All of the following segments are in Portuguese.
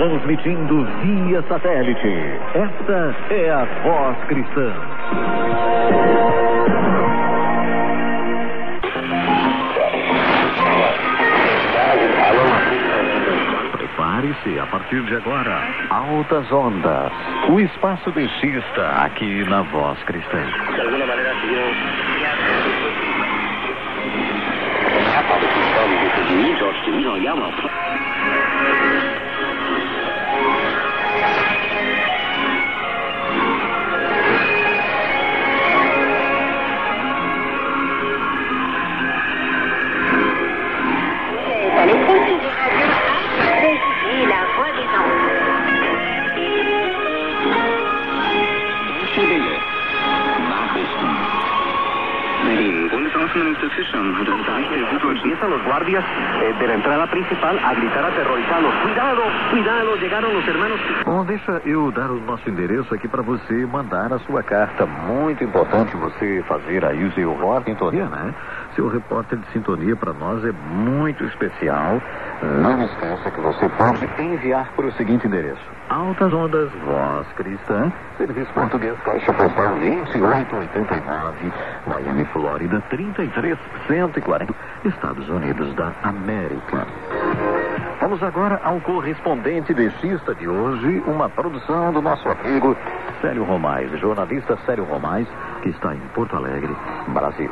transmitindo via satélite. Esta é a Voz Cristã. Prepare-se, a partir de agora, Altas Ondas, o espaço deixista aqui na Voz Cristã. De alguma maneira, empiezan los guardias de la entrada principal a gritar aterrorizados: cuidado, cuidado, llegaron los hermanos. Bom, deixa eu dar o nosso endereço aqui para você mandar a sua carta. Muito importante você fazer aí o seu repórter de sintonia, né? Seu repórter de sintonia para nós é muito especial. Não esqueça que você pode enviar para o seguinte endereço: Altas Ondas, Voz Cristã, Serviço Português, Caixa Postal 2889, Miami, Flórida 33140, Estados Unidos da América. Vamos agora ao correspondente deixista de hoje, uma produção do nosso amigo Célio Romais, jornalista Célio Romais, que está em Porto Alegre, Brasil.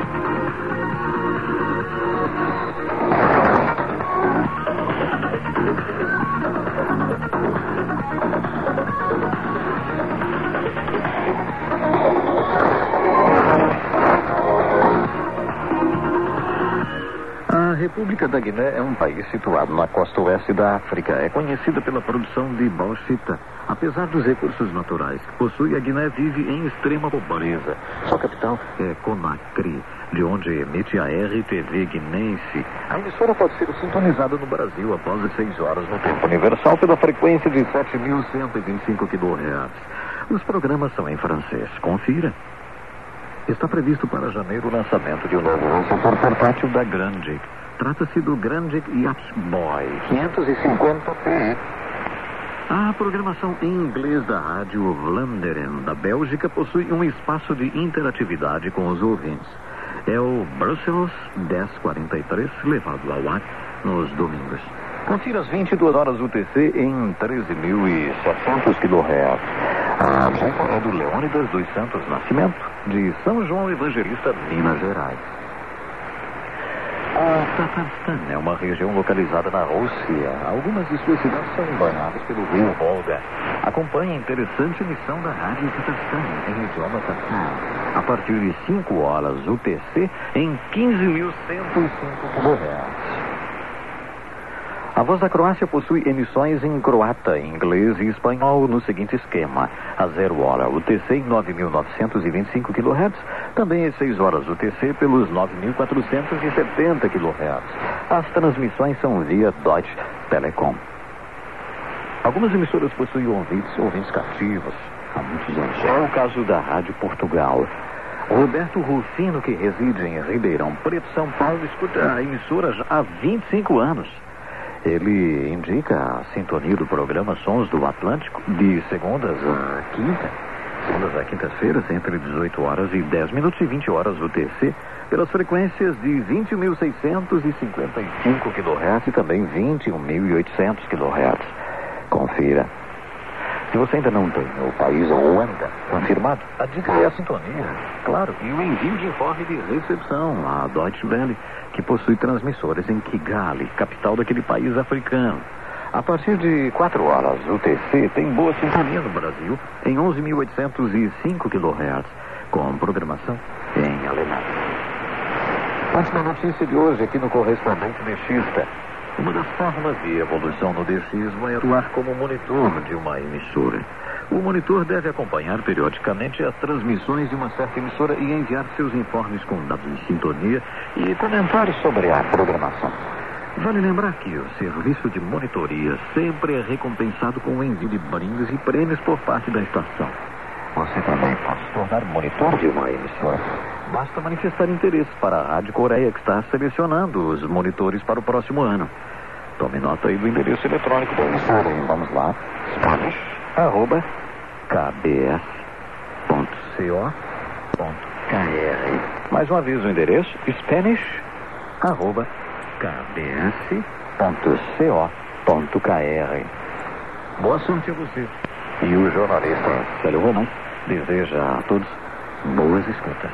A República da Guiné é um país situado na costa oeste da África. É conhecida pela produção de bauxita. Apesar dos recursos naturais que possui, a Guiné vive em extrema pobreza. Sua capital é Conakry, de onde emite a RTV guinense. A emissora pode ser sintonizada no Brasil após as 6 horas no tempo universal pela frequência de 7.125 kHz. Os programas são em francês. Confira. Está previsto para janeiro o lançamento de um novo receptor portátil da Grandic. Trata-se do Grandic Yacht Boy 550p. A programação em inglês da rádio Vlaanderen, da Bélgica, possui um espaço de interatividade com os ouvintes. É o Brussels 1043, levado ao ar nos domingos. Confira às 22 horas UTC em 13.700 kHz. A música é do Leônidas dos Santos Nascimento, de São João Evangelista, Minas Gerais. O Tatarstan é uma região localizada na Rússia. Algumas de suas cidades são banhadas pelo rio Volga. Acompanhe a interessante emissão da Rádio Tatarstan em idioma tatar, a partir de 5 horas UTC em 15.105 kHz. A Voz da Croácia possui emissões em croata, inglês e espanhol no seguinte esquema: a 0 hora UTC em 9.925 kHz, também às 6 horas UTC pelos 9.470 kHz. As transmissões são via Deutsche Telekom. Algumas emissoras possuem ouvintes cativos há muitos anos. É o caso da Rádio Portugal. Roberto Rufino, que reside em Ribeirão Preto, São Paulo, escuta a emissora já há 25 anos. Ele indica a sintonia do programa Sons do Atlântico de segundas a quintas-feiras, entre 18 horas e 10 minutos e 20 horas UTC, pelas frequências de 20.655 kHz e também 21.800 kHz. Confira. Se você ainda não tem o país Ruanda confirmado, a dica é a sintonia, claro, e o envio de informe de recepção à Deutsche Welle, que possui transmissores em Kigali, capital daquele país africano. A partir de 4 horas UTC tem boa sintonia no Brasil em 11.805 kHz, com programação em alemão. Última notícia de hoje aqui no Correspondente Deixista. Uma das formas de evolução no deixismo é atuar como monitor de uma emissora. O monitor deve acompanhar periodicamente as transmissões de uma certa emissora e enviar seus informes com dados de sintonia e comentários sobre a programação. Vale lembrar que o serviço de monitoria sempre é recompensado com o envio de brindes e prêmios por parte da estação. Você também pode se tornar monitor de uma emissora. Basta manifestar interesse para a Rádio Coreia, que está selecionando os monitores para o próximo ano. Tome nota aí do endereço eletrônico da emissora, hein? Vamos lá. Spanish@kbs.co.kr. Mais uma vez o endereço, Spanish@kbs.co.kr. Boa sorte a você. E o jornalista Célio Romão deseja a todos boas escutas.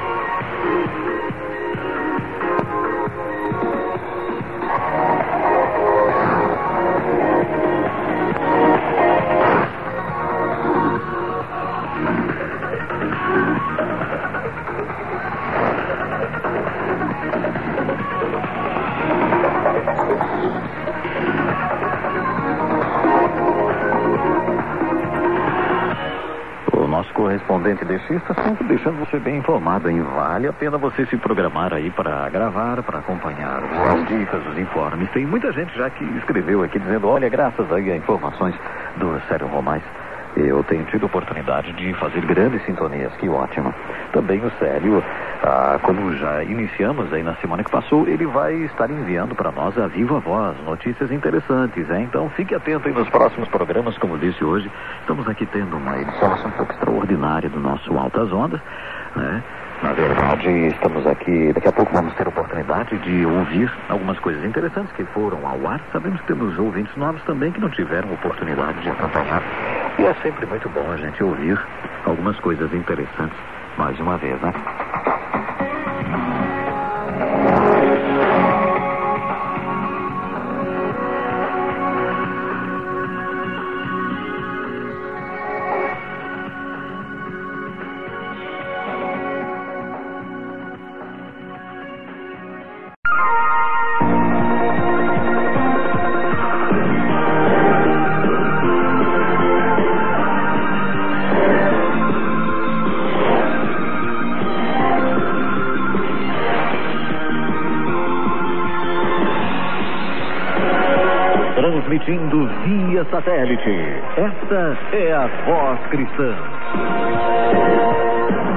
Correspondente deixista, sempre deixando você bem informado, hein? Vale a pena você se programar aí para gravar, para acompanhar as dicas, os informes. Tem muita gente já que escreveu aqui dizendo, olha, graças aí a informações do Célio Romais, eu tenho tido oportunidade de fazer grandes sintonias, que ótimo. Também o Célio, como já iniciamos aí na semana que passou, ele vai estar enviando para nós a viva voz, notícias interessantes, hein? Então fique atento aí nos próximos programas, como disse hoje. Estamos aqui tendo uma edição um pouco extraordinária do nosso Altas Ondas, né? Na verdade, estamos aqui, daqui a pouco vamos ter a oportunidade de ouvir algumas coisas interessantes que foram ao ar. Sabemos que temos ouvintes novos também que não tiveram oportunidade de acompanhar. E é sempre muito bom a gente ouvir algumas coisas interessantes mais uma vez, né? Transmitindo via satélite. Esta é a Voz Cristã.